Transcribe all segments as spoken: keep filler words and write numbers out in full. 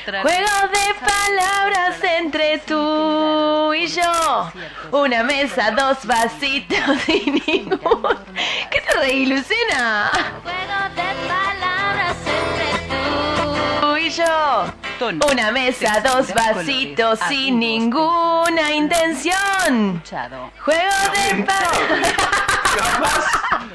Juego de palabras entre tú y yo. Una mesa, dos vasitos y ninguno. ¿Qué te reí, Lucena? Juego de palabras entre Tú y yo. Una mesa, dos vasitos sin ninguna intención. Juego de palabras. Jamás,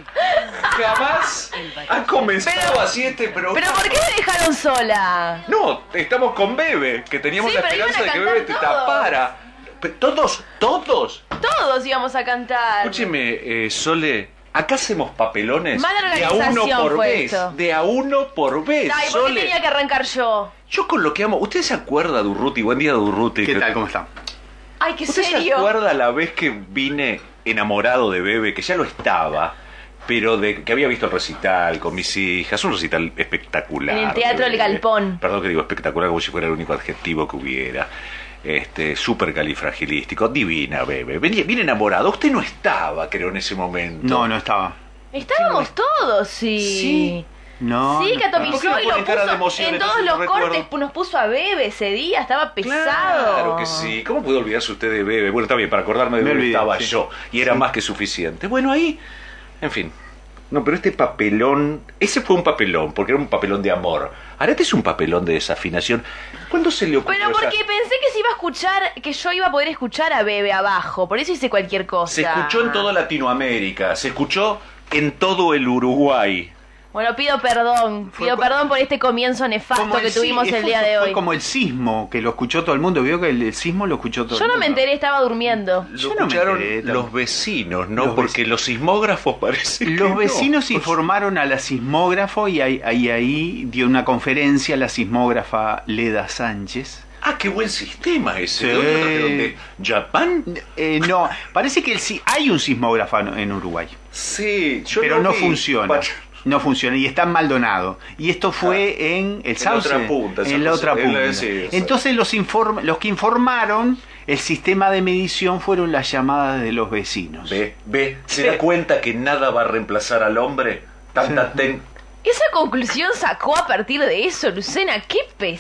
jamás ha comenzado Pero- así este programa. ¿Pero por qué me dejaron sola? No, estamos con Bebe, que teníamos Sí, la pero iban esperanza a de que cantar Bebe te todos. tapara. Pe- Todos, todos. Todos íbamos a cantar. Escúcheme, eh, Sole, acá hacemos papelones Mala de a uno organización por fue vez. esto. De a uno por vez, Ay, ¿por qué Sole. tenía que arrancar yo? Yo con lo que amo. ¿Usted se acuerda, Durruti? Buen día, Durruti. ¿Qué Que- tal? ¿Cómo está? Ay, qué ¿Usted se serio. acuerda la vez que vine enamorado de Bebe, que ya lo estaba, pero de que había visto el recital con mis hijas, un recital espectacular? En el Teatro de El Bebe. Galpón. Perdón que digo espectacular como si fuera el único adjetivo que hubiera. Este, súper califragilístico, divina Bebe. Vine, vine enamorado. Usted no estaba, creo, en ese momento. No, no estaba. Estábamos todos, sí. Sí. No. Sí, no que estaba. atomizó ¿Por qué no y lo pone cara de puso emoción? en Entonces todos no los recuerdo. cortes, nos puso a Bebe ese día, estaba pesado. Claro que sí. ¿Cómo puede olvidarse usted de Bebe? Bueno, está bien, para acordarme de Me Bebe olvidé, estaba sí. yo. Y era Sí. más que suficiente. Bueno, ahí, en fin. No, pero este papelón, ese fue un papelón, porque era un papelón de amor. Ahora este es un papelón de desafinación. ¿Cuándo se le ocurrió? Pero O sea, porque pensé que se iba a escuchar, que yo iba a poder escuchar a Bebe abajo, por eso hice cualquier cosa. se escuchó en toda Latinoamérica, se escuchó en todo el Uruguay. Bueno, pido perdón, Fue pido co- perdón por este comienzo nefasto Como el que tuvimos si- el fue- día de Fue hoy. como el sismo, que lo escuchó todo el mundo. Vio que el, el sismo lo escuchó todo Yo el no mundo. me enteré, estaba durmiendo. Lo Yo no me escucharon enteré, tampoco. los vecinos, ¿no? Los porque vec- los sismógrafos parece que Los no. vecinos informaron a la sismógrafo y ahí, ahí, ahí dio una conferencia la sismógrafa Leda Sánchez. Ah, qué buen sistema ese. Sí. ¿De dónde lo trajeron? ¿De Japón? Eh, no, parece que el, si- hay un sismógrafo en en Uruguay, Sí, yo pero lo no vi. funciona. Pa- No funciona y está en Maldonado. Y esto fue en el En la Sauce. otra punta, esa en la cosa, otra en la- punta. sí, o sea. Entonces los, inform- los que informaron el sistema de medición fueron las llamadas de los vecinos. Ve, ve, ¿se Sí. da cuenta que nada va a reemplazar al hombre? Tanta Sí. ten... Esa conclusión sacó a partir de eso, Lucena, qué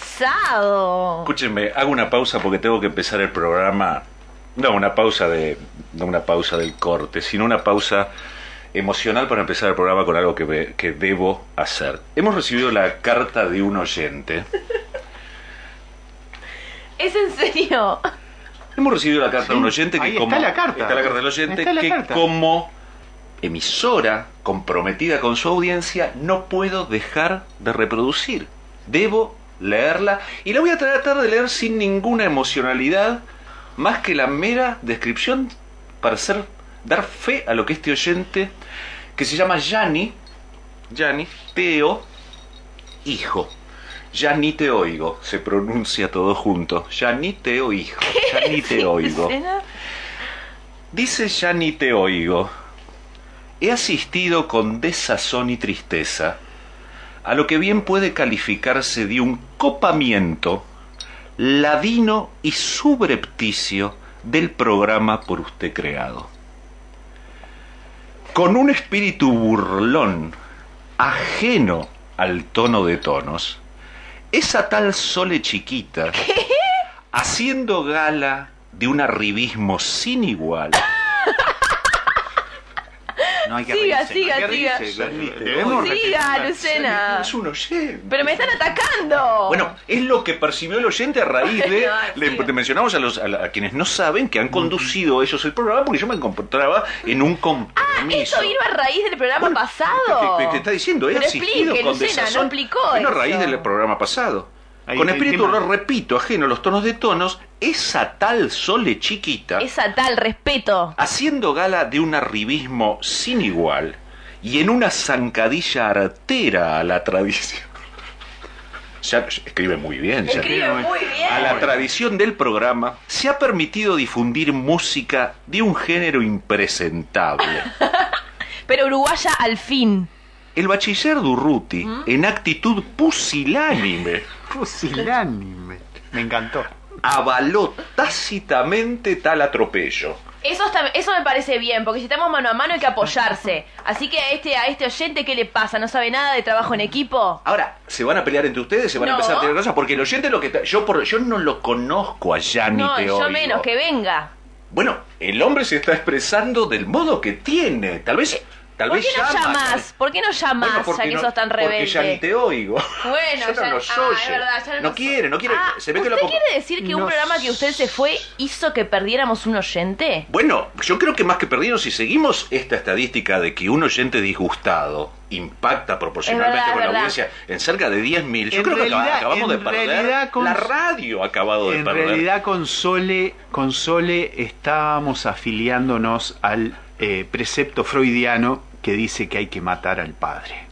pesado. Escúchenme, hago una pausa porque tengo que empezar el programa. No, una pausa de. No una pausa del corte, sino una pausa emocional para empezar el programa con algo que, ve- que debo hacer. Hemos recibido la carta de un oyente. ¿Es en serio? Hemos recibido la carta Sí, de un oyente que ahí como. está la carta. Está la carta del oyente Está la que carta. como emisora comprometida con su audiencia no puedo dejar de reproducir. Debo leerla y la voy a tratar de leer sin ninguna emocionalidad más que la mera descripción para hacer dar fe a lo que este oyente que se llama Yanni Yanni Teo hijo. Yanni te oigo, se pronuncia todo junto. Yanni te hijo. Yanni te oigo. Lucena? Dice Yanni te oigo. He asistido con desazón y tristeza a lo que bien puede calificarse de un copamiento ladino y subrepticio del programa por usted creado. Con un espíritu burlón, ajeno al tono de tonos, esa tal Sole chiquita, haciendo gala de un arribismo sin igual. No hay que Siga, reírse, siga, no hay que siga. reírse. Siga, Debemos Siga, reflexionar. Lucena. Es un oyente. Pero me están atacando. Bueno, es lo que percibió el oyente a raíz de... Ay, le, siga. te mencionamos a, los, a, la- a quienes no saben que han conducido ellos el programa porque yo me encontraba en un compromiso. ¿Eso vino a raíz del programa Bueno, pasado? Te, te- te está diciendo, he Pero asistido explique, con Lucena, no desazón. explicó Vino a eso. raíz del programa pasado. Ahí, Con el espíritu, tema- lo repito, ajeno a los tonos de tonos, esa tal Sole chiquita, Esa tal, respeto. haciendo gala de un arribismo sin igual y en una zancadilla artera a la tradición. Ya escribe muy bien, ya. Escribe muy bien. A la tradición del programa se ha permitido difundir música de un género impresentable. Pero uruguaya al fin. El bachiller Durruti, en actitud pusilánime, Pusilánime. Me encantó. avaló tácitamente tal atropello. Eso, está, eso me parece bien, porque si estamos mano a mano hay que apoyarse. Así que a este, a este oyente, ¿qué le pasa? ¿No sabe nada de trabajo en equipo? Ahora, ¿se van a pelear entre ustedes? ¿Se van No. a empezar a tirar cosas? Porque el oyente lo que... ta- Yo, por, yo no lo conozco a Yanni No, Te yo Oigo. menos, que venga. Bueno, el hombre se está expresando del modo que tiene. Tal vez... Tal ¿Por vez qué no llama, llamás? ¿Por qué no llamás, Bueno, porque ya que no- sos tan rebelde? Porque ya ni te oigo. Bueno, yo no ya- los ah, oye. es verdad, ya no no los- quiere, no quiere. Ah, se ve que ¿usted lo quiere decir que un No programa que usted se fue hizo que perdiéramos un oyente? Bueno, yo creo que más que perdidos, si seguimos esta estadística de que un oyente disgustado impacta proporcionalmente Es verdad, con es la verdad. audiencia en cerca de diez mil, yo En creo que realidad- acabamos de en perder. realidad con- La radio ha acabado de En perder. realidad con Sole, con Sole estábamos afiliándonos al eh, precepto freudiano que dice que hay que matar al padre.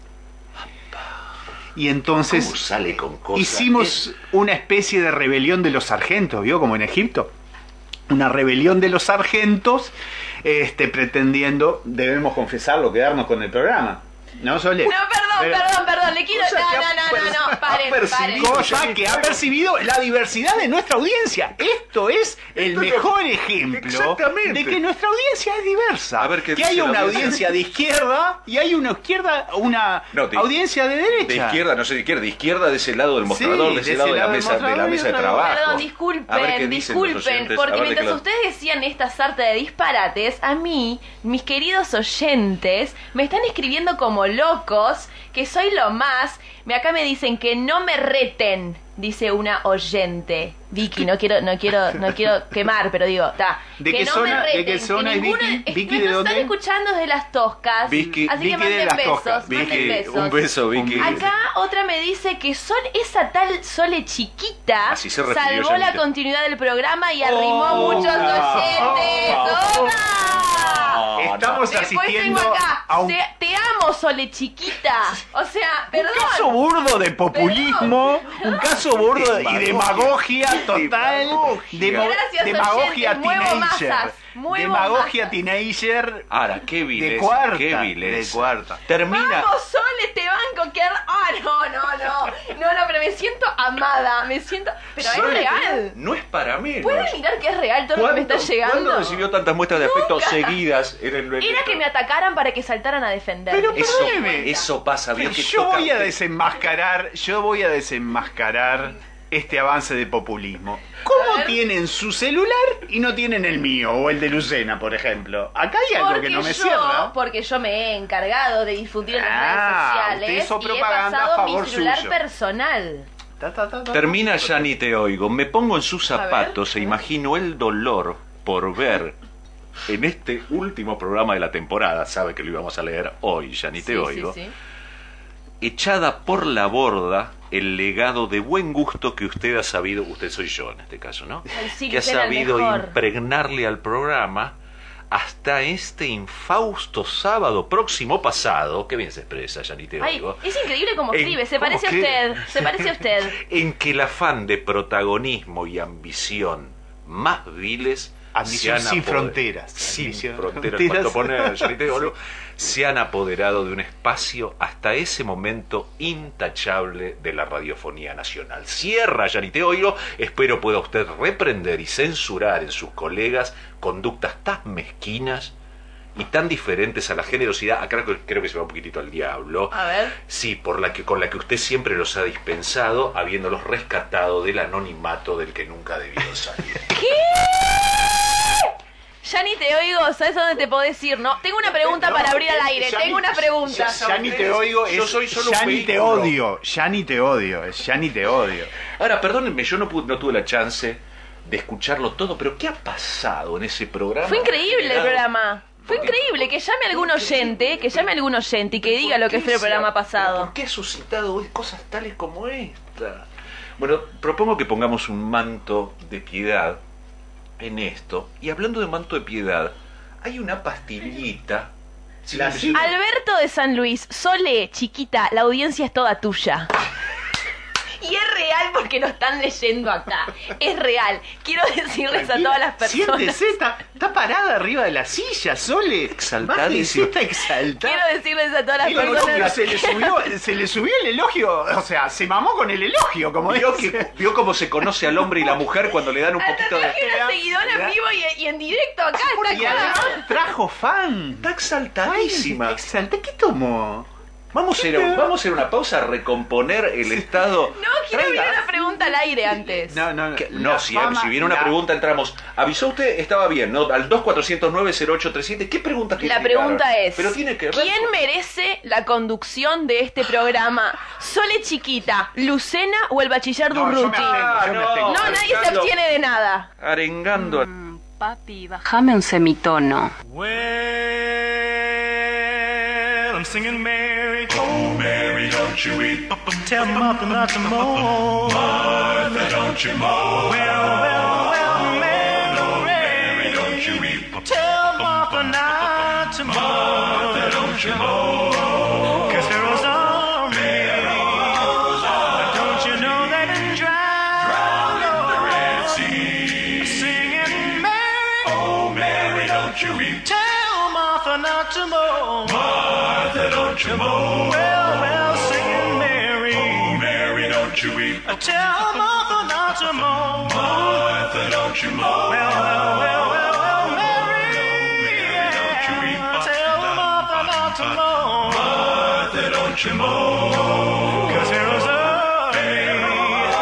Y entonces ¿Cómo sale con cosas? hicimos una especie de rebelión de los sargentos, ¿vio? Como en Egipto. Una rebelión de los sargentos, este, pretendiendo, debemos confesarlo, quedarnos con el programa. ¿No, Sole? No, perdón, Pero- perdón, perdón, le quiero... Cosa No, que ha no, no, per- no, no, ha paren, paren. percibido- Cosa que ha percibido la diversidad de nuestra audiencia. Esto es el Esto es mejor lo- ejemplo Exactamente. de que nuestra audiencia es diversa. A ver, ¿qué que dice hay la una audiencia? audiencia de izquierda y hay una izquierda, una No, de- audiencia de derecha. De izquierda, no sé de izquierda, de izquierda de ese lado del mostrador, Sí, de ese de lado ese de la lado del mesa, de la mostrador y mesa de otro lado. trabajo. Perdón, A ver qué disculpen, dicen los disculpen, oyentes, a porque ver de mientras qué lado- ustedes decían esta sarta de disparates, a mí, mis queridos oyentes, me están escribiendo como locos, que soy lo más. Me acá me dicen que no me reten, dice una oyente. Vicky, no quiero, no quiero, no quiero quemar, pero digo, ta, ¿De que qué no zona- me de reten, qué zona que es ninguno- Vicky? es- ¿Vicky me de nos dónde? están escuchando desde Las Toscas, Vicky- así Vicky que de manden Las besos, Toscas. manden Vicky, besos. un beso, Vicky. Acá otra me dice que son esa tal Sole chiquita Así se refirió salvó la Janita. continuidad del programa y arrimó Oh, muchos oyentes. oh, ¡Toma! Estamos Después tengo asistiendo acá, a un te, te amo, Sole chiquita. O sea, perdón. Un caso burdo de populismo, un caso burdo y demagogia total, demo- Gracias, demagogia oyentes, muevo teenager, masas, muevo demagogia masas. teenager Ahora, qué vileza, de cuarta, qué vileza. de cuarta. Termina... Vamos, Sole, te banco. Que... Ah, no, no, no. No, no, pero me siento amada. Me siento... Pero es Sole, real. No es para menos. ¿Pueden mirar que es real todo lo que me está llegando? ¿Cuándo recibió tantas muestras de afecto Nunca. seguidas en el Era que me atacaran para que saltaran a defenderme. Pero Eso, perdóneme. eso pasa, vio Pero que yo toca- voy a desenmascarar, yo voy a desenmascarar este avance de populismo. A ¿Cómo ver. tienen su celular y no tienen el mío o el de Lucena, por ejemplo? Acá hay algo Porque que no me yo, cierra. porque yo me he encargado de difundir en las Ah, redes usted hizo sociales y he propaganda a pasado favor mi celular suyo. personal. Ta, ta, ta, ta. Termina ya ni te oigo. Me pongo en sus A ver, zapatos a e ver. imagino el dolor por ver en este último programa de la temporada, sabe que lo íbamos a leer hoy, ya ni te Sí, oigo, sí, sí. echada por la borda el legado de buen gusto que usted ha sabido, usted soy yo en este caso, ¿no? Ay, sí, que ha Lucena, el sabido mejor. impregnarle al programa hasta este infausto sábado próximo pasado, qué bien se expresa, ya ni te Ay, oigo, es increíble cómo En- escribe. Se ¿cómo parece a escribe? usted. Se parece a usted. en que el afán de protagonismo y ambición más viles Ambición se han sin apoder- fronteras. sin Ambición fronteras, fronteras. cuanto pone Yanite de Oro, se han apoderado de un espacio hasta ese momento intachable de la radiofonía nacional. Cierra Yanite Oiro, espero pueda usted reprender y censurar en sus colegas conductas tan mezquinas y tan diferentes a la generosidad. Acá creo, creo que se va un poquitito al diablo. A ver. Sí, por la que, con la que usted siempre los ha dispensado, habiéndolos rescatado del anonimato del que nunca debieron salir. Ya ni te oigo, ¿sabes a dónde te podés ir? No, tengo una pregunta No, para abrir al eh, aire. ya Tengo ni- una pregunta. ya Ya ni te oigo, es Yo soy solo un ya ni te vehículo. odio, ya ni te odio, es ya ni te odio. Ahora, perdónenme, yo no, pude- no tuve la chance de escucharlo todo, pero ¿qué ha pasado en ese programa? Fue increíble el Generado- programa. Fue ¿Por qué? increíble. Que llame algún ¿Por qué? oyente, que llame algún oyente y que ¿Por diga lo que qué fue el se ha- programa pero pasado. ¿Por qué ha suscitado cosas tales como esta? Bueno, propongo que pongamos un manto de piedad en esto. Y hablando de manto de piedad, hay una pastillita. La- Sí, Alberto de San Luis, Sole, chiquita, la audiencia es toda tuya. Y es real porque lo están leyendo acá. Es real. Quiero decirles a todas las personas. Siéntese, está, está parada arriba de la silla, Sole. Exaltadísima. Está exaltada. Quiero decirles a todas las El elogio, personas. se, le subió, se le subió el elogio, o sea, se mamó con el elogio, como ¿Vio, dice. que, vio cómo se conoce al hombre y la mujer cuando le dan un Hasta poquito de... traje una seguidora en vivo y, y en directo acá. Y Está acá. además trajo fan. Está exaltadísima. Ay, exalté, ¿qué tomó? Vamos a, ir a, vamos a ir a una pausa a recomponer el estado. No, quiero Traiga. ver una pregunta al aire antes. No, no, no. ¿Qué? La No, si, fama si viene una y la- pregunta entramos. ¿Avisó usted? Estaba bien, ¿no? Al dos cuatrocientos nueve cero ocho treinta y siete. ¿Qué pregunta tiene? La pregunta es, Pero tiene que ver ¿quién con- merece la conducción de este programa? ¿Sole Chiquita, Lucena o el bachiller No, yo me Durruti? abstengo, yo me Ah, abstengo. No, nadie se Arengando. abstiene de nada. Arengando. Mm, papi, bajame un semitono. Well, I'm singing Mary. Oh, Mary, don't you weep. Tell Martha not to mourn. Martha, don't you mourn. Well, well, well, Mary, Mary, don't you weep. Tell Martha not to mourn. Martha, don't you mourn. 'Cause there was a Mary. Don't you know that in drowned in the Red Sea, singing Mary. Oh, Mary, don't you weep. Tell Martha not to mourn. Martha, don't you mourn. Well, well, singing Mary. Oh, Mary, don't you weep. Tell Martha not to mourn. Martha, don't you mourn. Well, well, well, well, well, Mary. Mary, don't you weep. Tell Martha not to mourn. Martha, don't you mourn. 'Cause there was a Mary.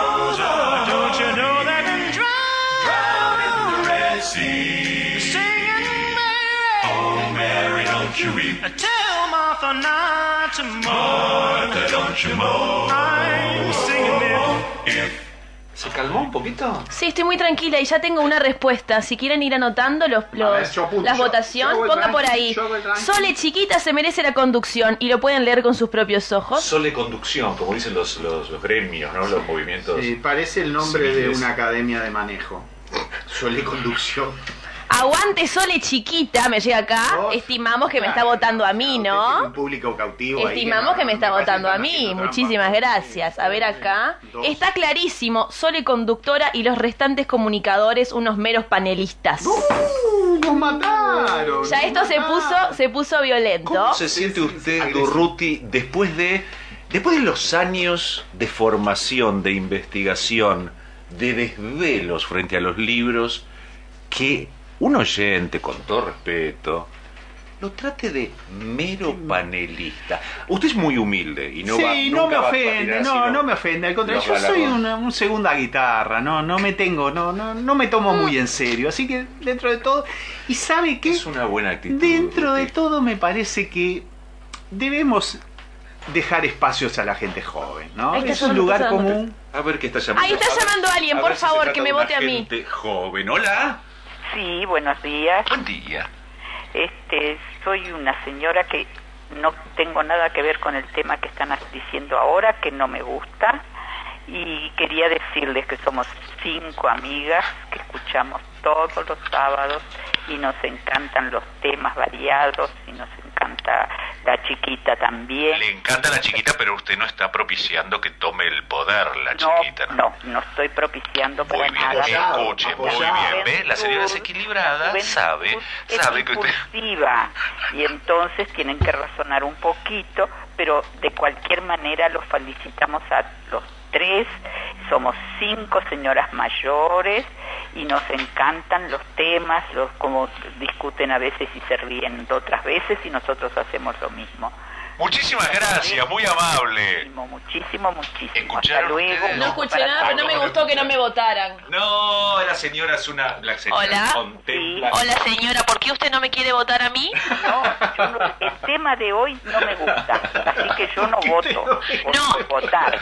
Don't you know that in drowned in the Red Sea, singing Mary. Oh, Mary, don't you weep. Tell Martha not to mourn. Martha, don't you mourn. I'm singing it. If ¿Se calmó un poquito? Sí, estoy muy tranquila y ya tengo una respuesta. Si quieren ir anotando los, los ver, yo apunto, las yo- votaciones, yo voy ponga por tranqui, ahí. yo voy tranqui. Sole Chiquita se merece la conducción y lo pueden leer con sus propios ojos. Sole conducción, como dicen los, los, los gremios, ¿no? Los movimientos. Sí, parece el nombre de civiles. una academia de manejo. Sole conducción. Aguante Sole Chiquita, me llega acá. Vos, Estimamos que me está claro, votando a mí, claro, usted tiene ¿no? un público cautivo ahí Estimamos no- que me está parece votando a están mí. haciendo trampa. Muchísimas gracias. A ver acá. Dos. Está clarísimo. Sole conductora y los restantes comunicadores unos meros panelistas. ¡Uh! ¡Nos mataron! Ya esto nos se mataron. puso, se puso violento. ¿Cómo se siente usted, agresivo. Durruti, después de, después de los años de formación, de investigación, de desvelos frente a los libros, que un oyente, con todo respeto, lo trate de mero panelista? Usted es muy humilde y no sí, va, no nunca me va a ofende, patinar, no, sino no me ofende, al contrario, los yo soy galardones. una, un segunda guitarra, no, no me tengo, no, no, no me tomo muy en serio, así que dentro de todo, y sabe que Es una buena actitud. dentro de Durruti. todo me parece que debemos dejar espacios a la gente joven, ¿no? Ahí está Es un sonando, lugar está sonando. común. A ver qué está llamando. Ahí está A ver- llamando alguien, a por ver si se favor, trata que me de una vote a mí. gente joven. Hola. Sí, buenos días. Buen día. Este, soy una señora que no tengo nada que ver con el tema que están diciendo ahora, que no me gusta, y quería decirles que somos cinco amigas que escuchamos todos los sábados y nos encantan los temas variados y nos encanta la chiquita también. Le encanta la chiquita, pero usted no está propiciando que tome el poder la No, chiquita. no, no estoy propiciando para Muy bien, nada. Apoyado, escuche, muy apoyado. bien. ¿Ve? La señora es equilibrada, Juventud sabe, es sabe que usted... impulsiva, y entonces tienen que razonar un poquito, pero de cualquier manera los felicitamos a los tres. Somos cinco señoras mayores y nos encantan los temas, los como discuten a veces y se ríen otras veces, y nosotros hacemos lo mismo. Muchísimas gracias, muy amable. Muchísimo, muchísimo, muchísimo. Hasta ¿Escucharon luego. ustedes? No un beso escuché para nada, pero no todos. me gustó que no me votaran. No, la señora es una... La señora Hola. contempla... Hola señora, ¿por qué usted no me quiere votar a mí? No, yo no- el tema de hoy no me gusta, así que yo no voto, No. no votar.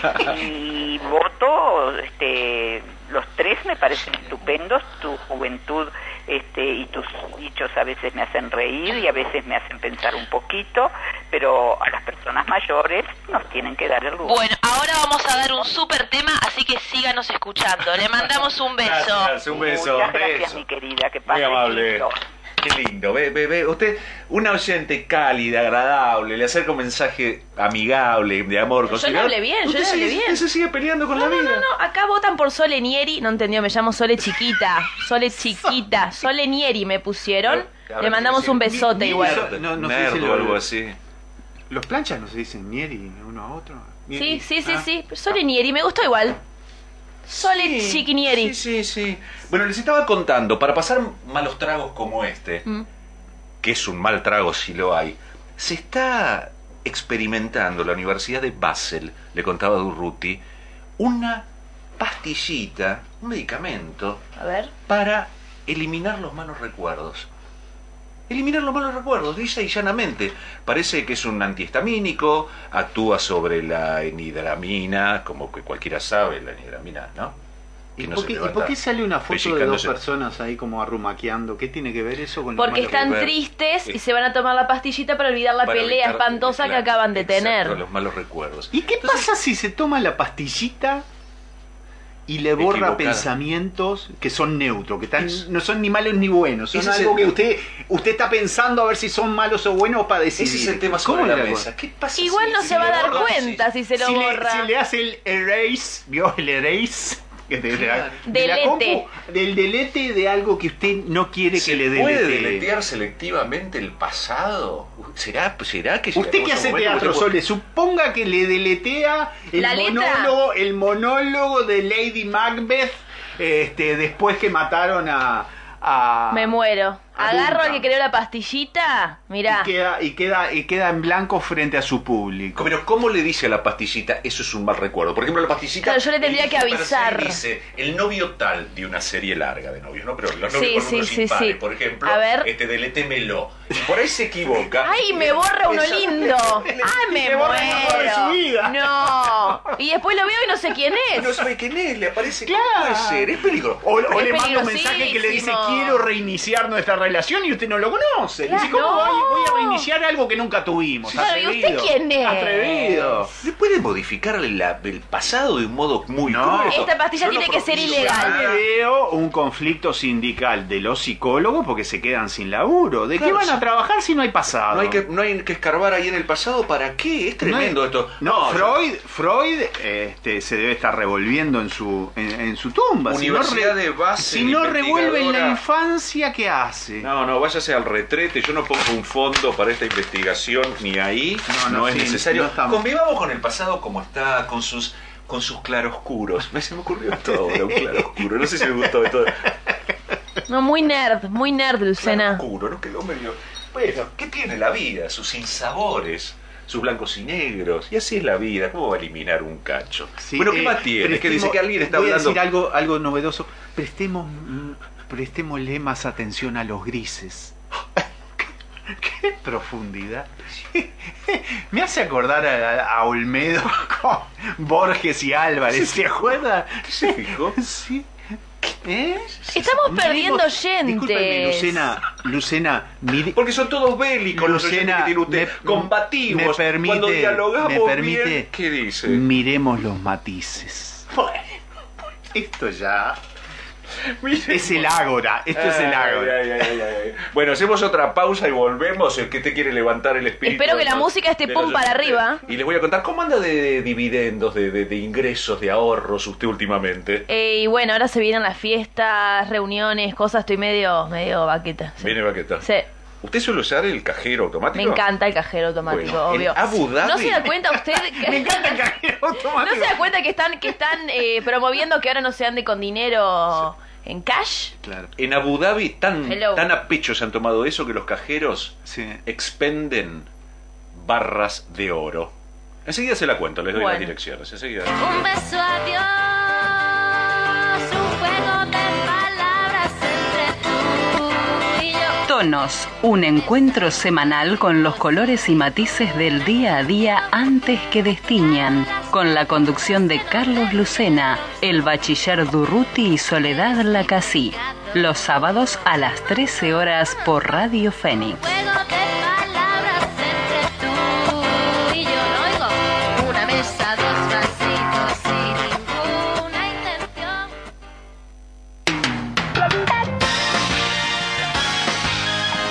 Y voto, este, los tres me parecen estupendos. Tu juventud, este, y tus dichos a veces me hacen reír y a veces me hacen pensar un poquito, pero a las personas mayores nos tienen que dar el lugar. Bueno, ahora vamos a dar un súper tema, así que síganos escuchando. Le mandamos un beso. Gracias, un beso. Muchas un gracias, beso. mi querida, que Muy pase amable. lindo. Qué lindo, ve, ve, ve. Usted, una oyente cálida, agradable, le acerca un mensaje amigable, de amor. Yo le hablé bien, yo le hablé bien. Usted se sigue peleando con No, la no, vida. no, no, acá votan por Sole Nieri, no entendió, me llamo Sole Chiquita, Sole Chiquita, Sole Nieri me pusieron, Ahora le mandamos sí, un sí. besote Ni- igual. Nerd, no- no sé Nerd si o lo- algo así. Los planchas no se dicen Nieri uno a otro. Nieri. Sí, sí, sí, Ah. sí, Sole Nieri, me gustó igual. Sole Sí, Chiquinieri. Sí, sí, sí. Bueno, les estaba contando, para pasar malos tragos como este, Mm. que es un mal trago si lo hay, se está experimentando en la Universidad de Basel, le contaba Durruti, una pastillita, un medicamento, A ver. para eliminar los malos recuerdos. Eliminar los malos recuerdos, lisa y llanamente. Parece que es un antihistamínico, actúa sobre la enidramina, como que cualquiera sabe, la enidramina, ¿no? ¿Y Que no por, se qué, y levanta por qué sale una foto de dos pellizcándose. personas ahí como arrumaqueando? ¿Qué tiene que ver eso con los Porque malos están ver. tristes y Eh. se van a tomar la pastillita para olvidar la Para pelea evitar- espantosa que claro, acaban de exacto, tener. los malos recuerdos. ¿Y qué Entonces, pasa si se toma la pastillita y le borra Equivocada. pensamientos que son neutros, que están, Es- no son ni malos ni buenos, son Ese es algo el- que usted usted está pensando a ver si son malos o buenos para decidir? Ese es el tema ¿Cómo sobre la le hago? mesa. ¿Qué pasa Igual si- no si se va a le dar borras? cuenta si se lo si, le, borra. si le hace el erase, ¿vio el erase? Que de la- Claro. de la Delete. compu, del delete de algo que usted no quiere ¿Se que le puede delete. deletear selectivamente el pasado? ¿Será, será que Usted llegaremos que a un hace momento teatro, que- Sole, suponga que le deletea el ¿La letra? monólogo, el monólogo de Lady Macbeth, este, después que mataron a, a Me muero. a Agarro al Duncan. que creó la pastillita, mirá. y queda, y queda y queda en blanco frente a su público. Pero ¿cómo le dice a la pastillita eso es un mal recuerdo? Por ejemplo, la pastillita... Claro, yo le tendría elige que per se avisar. y dice, el novio tal de una serie larga de novios, ¿no? Pero los Sí, novios con sí, números sí, impares, sí. por ejemplo, A ver. este, deletémelo. Y por ahí se equivoca. ¡Ay, me borra uno Esa- lindo! ¡Ay, me Le borra el amor de su muero! vida. No. Y después lo veo y no sé quién es. No sabe quién es, le aparece... Claro. ¿Cómo puede ser? Es peligroso. O, o Es le manda un mensaje que le dice peligrosísimo. quiero reiniciar nuestra relación y usted no lo conoce. Le dice, Claro. ¿cómo voy, voy a reiniciar algo que nunca tuvimos? Claro, ¿y usted Atrevido. quién es? Atrevido. ¿Le puede modificar la- el pasado de un modo muy No. cruel? Esta pastilla Yo no tiene que ser propicio ilegal. nada. Yo veo un conflicto sindical de los psicólogos porque se quedan sin laburo. ¿De Claro, qué van a sí. trabajar si no hay pasado? No hay, que, no hay que escarbar ahí en el pasado, ¿para qué? Es tremendo No hay- esto. No, yo- Freud, Freud este, se debe estar revolviendo en su, en, en su tumba. Universidad si no, de Basel, si no revuelve en la investigadora. infancia, ¿qué hace? No, no, váyase al retrete. Yo no pongo un fondo para esta investigación ni ahí. No, No, no, es sí, necesario. no estamos- Convivamos con el pasado como está, con sus con sus claroscuros. Me se me ocurrió todo ahora, un claroscuro. No sé si me gustó de todo. No, muy nerd, muy nerd, Lucena. Claroscuro, ¿no? Quedó medio. Bueno, ¿qué tiene la vida? Sus sinsabores. Sus blancos y negros. Y así es la vida. ¿Cómo va a eliminar un cacho? Sí, bueno, ¿qué eh, más tiene? Es que prestemos- dice que alguien está voy hablando. a decir algo, algo novedoso. Prestemos, mm, prestémosle más atención a los grises. ¡Qué profundidad! Me hace acordar a, a Olmedo con Borges y Álvarez. ¿Se acuerda? ¿Se fijó? Sí. ¿Eh? Estamos Miremos- perdiendo oyentes. Discúlpeme, Lucena, Lucena, mire, Porque son todos bélicos los oyentes Lucena, que tiene usted, me- combativos. me permite, Cuando dialogamos me permite, bien, ¿qué dice? miremos los matices. Bueno, esto ya es el ágora, esto es el Ay, ágora. ay, ay, ay, ay. Bueno, hacemos otra pausa y volvemos. El que te quiere levantar el espíritu. Espero que la de los- música esté de pum los para oyentes. arriba. Y les voy a contar cómo anda de, de dividendos, de, de- de ingresos, de ahorros usted últimamente. Eh, y bueno, ahora se vienen las fiestas, reuniones, cosas, estoy medio, medio vaqueta. Sí. Viene Baqueta. Sí. ¿Usted suele usar el cajero automático? Me encanta el cajero automático, Bueno, en obvio. Abu Dhabi- ¿No se da cuenta usted que... Me encanta el cajero ¿No automático. se da cuenta que están, que están eh, promoviendo que ahora no se ande con dinero en cash? Claro, En Abu Dhabi tan, Hello. tan a pecho se han tomado eso que los cajeros sí. expenden barras de oro. Enseguida se la cuento, les doy Bueno. las direcciones. Enseguida. Un beso a Dios, un juego de palabras entre tú y yo. Tonos, un encuentro semanal con los colores y matices del día a día antes que destiñan, con la conducción de Carlos Lucena, el bachiller Durruti y Soledad Lacasí, los sábados a las trece horas por Radio Fénix. Juego de palabras entre tú y yo. No oigo. Una mesa, dos vasitos sin ninguna intención.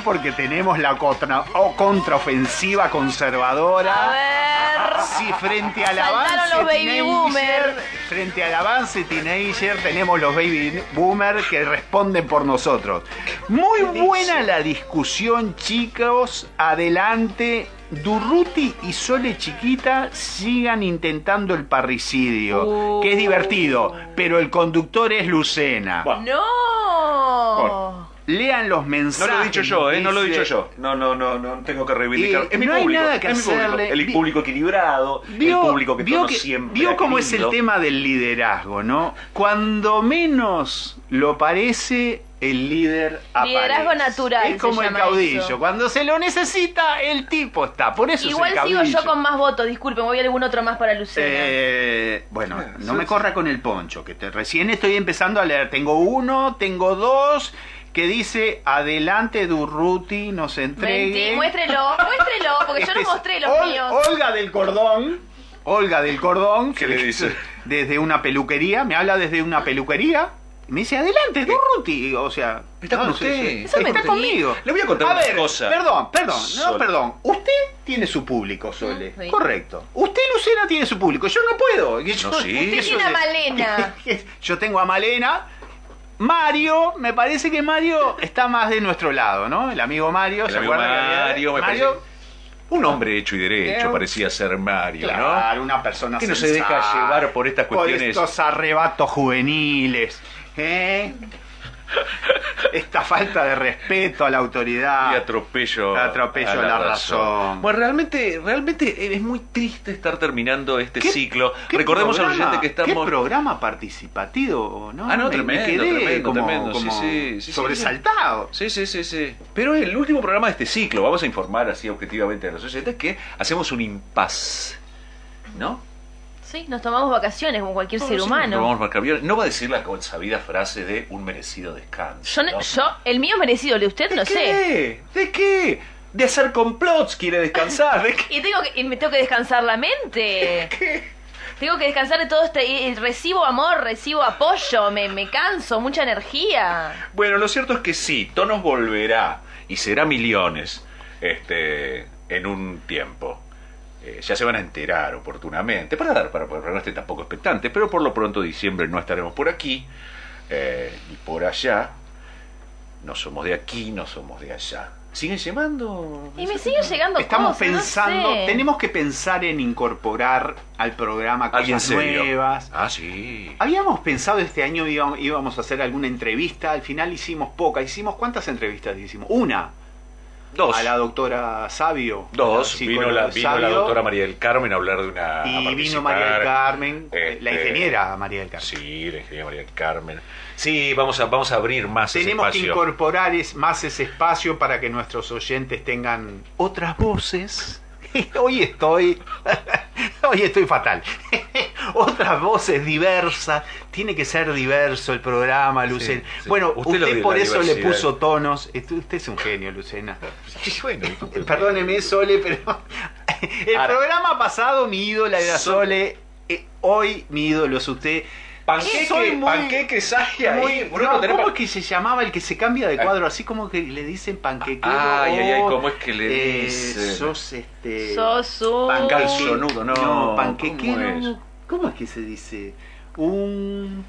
porque tenemos la contra, o contraofensiva conservadora. A ver. Sí, frente al Saltaron avance los baby teenager, boomer. frente al avance teenager tenemos los baby boomer que responden por nosotros. Muy buena la discusión, chicos. Adelante. Durruti y Sole Chiquita sigan intentando el parricidio, Uh. que es divertido, pero el conductor es Lucena. Bueno. No. Bueno. Lean los No mensajes. lo he dicho yo, ¿eh? No lo he dicho dice- yo. No, no, no, no tengo que reivindicar. Eh, es mi no hay público. nada que es mi público. hacerle. El Vi- público equilibrado, Vio, el público que vio todo que- siempre. vio ha cómo es el querido. tema del liderazgo, ¿no? Cuando menos lo parece, el líder aparece. Liderazgo natural Es como se el llama caudillo. eso. Cuando se lo necesita, el tipo está. Por eso Igual es el sigo caudillo. yo con más votos, disculpen, voy a algún otro más para Lucena. Eh, bueno, Eh, no sí, me sí. corra con el poncho, que te, recién estoy empezando a leer. Tengo uno, tengo dos, que dice, adelante Durruti, nos entregue. Mentí, muéstrelo, muéstrelo, porque yo Este no es mostré los Ol- míos. Olga del Cordón. Olga del Cordón. ¿Qué le dice? Desde una peluquería, me habla desde una peluquería. y Me dice, adelante, Durruti. O sea, Está con no, usted. sí, sí, Eso está mentí. conmigo. Le voy a contar a una ver, cosa. Perdón, perdón, no, Sol. perdón. Usted tiene su público, Sole. Mm, sí. Correcto. Usted, Lucena, tiene su público. Yo no puedo. Yo, No, sí. Usted tiene a Malena. Yo tengo a Malena. Mario, me parece que Mario está más de nuestro lado, ¿no? El amigo Mario, El ¿se amigo acuerda que había- Mario, me Mario, parece- Un hombre hecho y derecho, Eh, parecía ser Mario, claro, ¿no? una persona Que no se sensata, deja llevar por estas cuestiones. Por estos arrebatos juveniles, ¿eh? Esta falta de respeto a la autoridad. Y atropello, Atropello a la razón. Bueno, realmente, realmente es muy triste estar terminando este ¿Qué- ciclo. qué Recordemos al programa- oyente que estamos. ¿Qué programa participativo, no? Ah, no, Me- tremendo, me quedé tremendo, como, tremendo, sí, como sí, sí, sí, sobresaltado. Sí, sí, sí, sí. Pero es el último programa de este ciclo. Vamos a informar así objetivamente a los oyentes que hacemos un impasse, ¿no? Sí, nos tomamos vacaciones como cualquier ser Sí, humano. no vamos a marcar bien. No va a decir la consabida frase de un merecido descanso. Yo, no- ¿no? yo, el mío merecido, el de usted no ¿De sé. qué? ¿De qué? De hacer complots quiere descansar. ¿De qué? Y tengo que, y me tengo que descansar la mente. Tengo que descansar de todo este. y recibo amor, recibo apoyo, me, me canso, mucha energía. Bueno, lo cierto es que sí, Tonos volverá y será millones este, en un tiempo. Eh, ya se van a enterar oportunamente, para dar, para, para que no esté tampoco expectante, pero por lo pronto diciembre no estaremos por aquí eh, y por allá. No somos de aquí, no somos de allá. ¿Siguen llevando? Y me siguen llegando Estamos cosas, no pensando, sé. tenemos que pensar en incorporar al programa ¿Alguien cosas serio? nuevas. Ah, sí. Habíamos pensado este año íbamos, íbamos a hacer alguna entrevista, al final hicimos poca. Hicimos ¿cuántas entrevistas hicimos? Una. Dos. A la doctora Sabio. Dos. la Vino, la, psicóloga vino la Sabio, doctora María del Carmen a hablar de una... a y vino participar. María del Carmen, Este, la ingeniera María del Carmen. Sí, la ingeniera María del Carmen. Sí, vamos a, vamos a abrir más Tenemos ese que espacio. incorporar es, más ese espacio para que nuestros oyentes tengan otras voces. Hoy estoy, hoy estoy fatal. Otras voces diversas. Tiene que ser diverso el programa, Lucena. Sí, sí. Bueno, Usted usted, lo de por la eso le diversidad. puso tonos. Esto- Usted es un genio, Lucena. Bueno, Perdóneme, Sole, pero el Ahora- programa pasado mi ídola era Sol- Sole. eh, hoy mi ídolo es usted. Panqueque, Soy muy- panqueques hay ahí. Muy- Bruno, no, tenemos- ¿cómo es que se llamaba el que se cambia de cuadro? Así como que le dicen panquequero. Ay, ay, ay, o, ¿cómo es que le eh, dicen? Sos este... Sos un... panque- Calzonudo, no. No, panquequero. ¿Cómo es? ¿Cómo es que se dice? Un...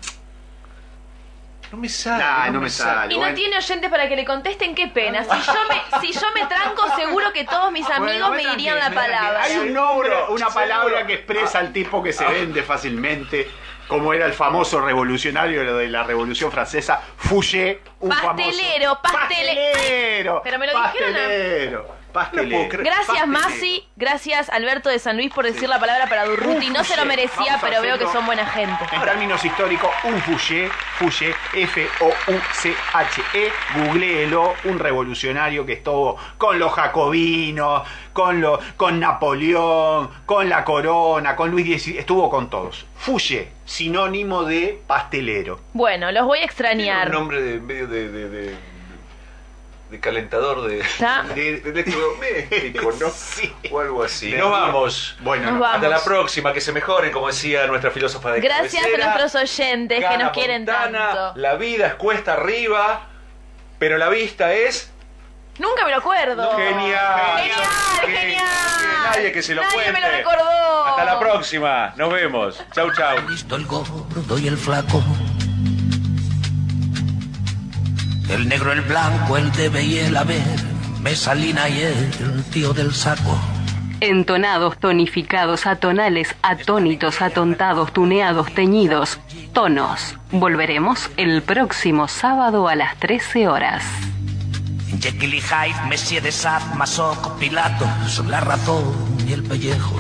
No me sale. Nah, no me sale. Y no Bueno. tiene oyentes para que le contesten, qué pena. Si yo me, si yo me tranco, seguro que todos mis amigos Bueno, me tranqui, dirían la me tranqui. palabra. Hay un nombre, una Seguro. palabra que expresa al tipo que se vende fácilmente, como era el famoso revolucionario lo de la Revolución Francesa, Fouché, un Pastelero, famoso... pastele- pastelero, Pero me lo dijeron a- pastelero, pastelero. No puedo creer. Gracias, pastelero. Masi. Gracias, Alberto de San Luis, por decir la palabra para Durruti. Un No se lo fouché. merecía, Vamos a pero veo que hacerlo. son buena gente. En términos históricos, un Fouché, Fouché, F O U C H E, googleelo, un revolucionario que estuvo con los jacobinos, con, lo, con Napoleón, con la corona, con Luis dieciséis, estuvo con todos. Fouché, sinónimo de pastelero. Bueno, los voy a Tiene extrañar. un nombre de medio de, de, de, de calentador de, Está. de, de electrodoméstico, ¿no? Sí. O algo así. De- Nos vamos. Bueno, Nos no. vamos. Hasta la próxima, que se mejoren, como decía nuestra filósofa de Gracias a cabecera. nuestros oyentes que Gana nos quieren Montana, tanto. La vida es cuesta arriba, pero la vista es Nunca me lo acuerdo. Genial. Genial, Que- genial. que nadie que se lo Nadie cuente. me lo recordó. Hasta la próxima. Nos vemos. Chau, chau. Listo el gordo y el flaco, el negro, el blanco, el debe y el haber, Mesalina y el tío del saco. Entonados, tonificados, atonales, atónitos, atontados, tuneados, teñidos, tonos. Volveremos el próximo sábado a las trece horas. Jekyll y Hyde, Messie de Sat, Masoch, Pilato, son la razón y el pellejo.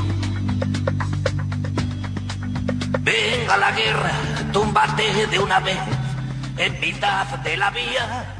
Venga la guerra, túmbate de una vez en mitad de la vía.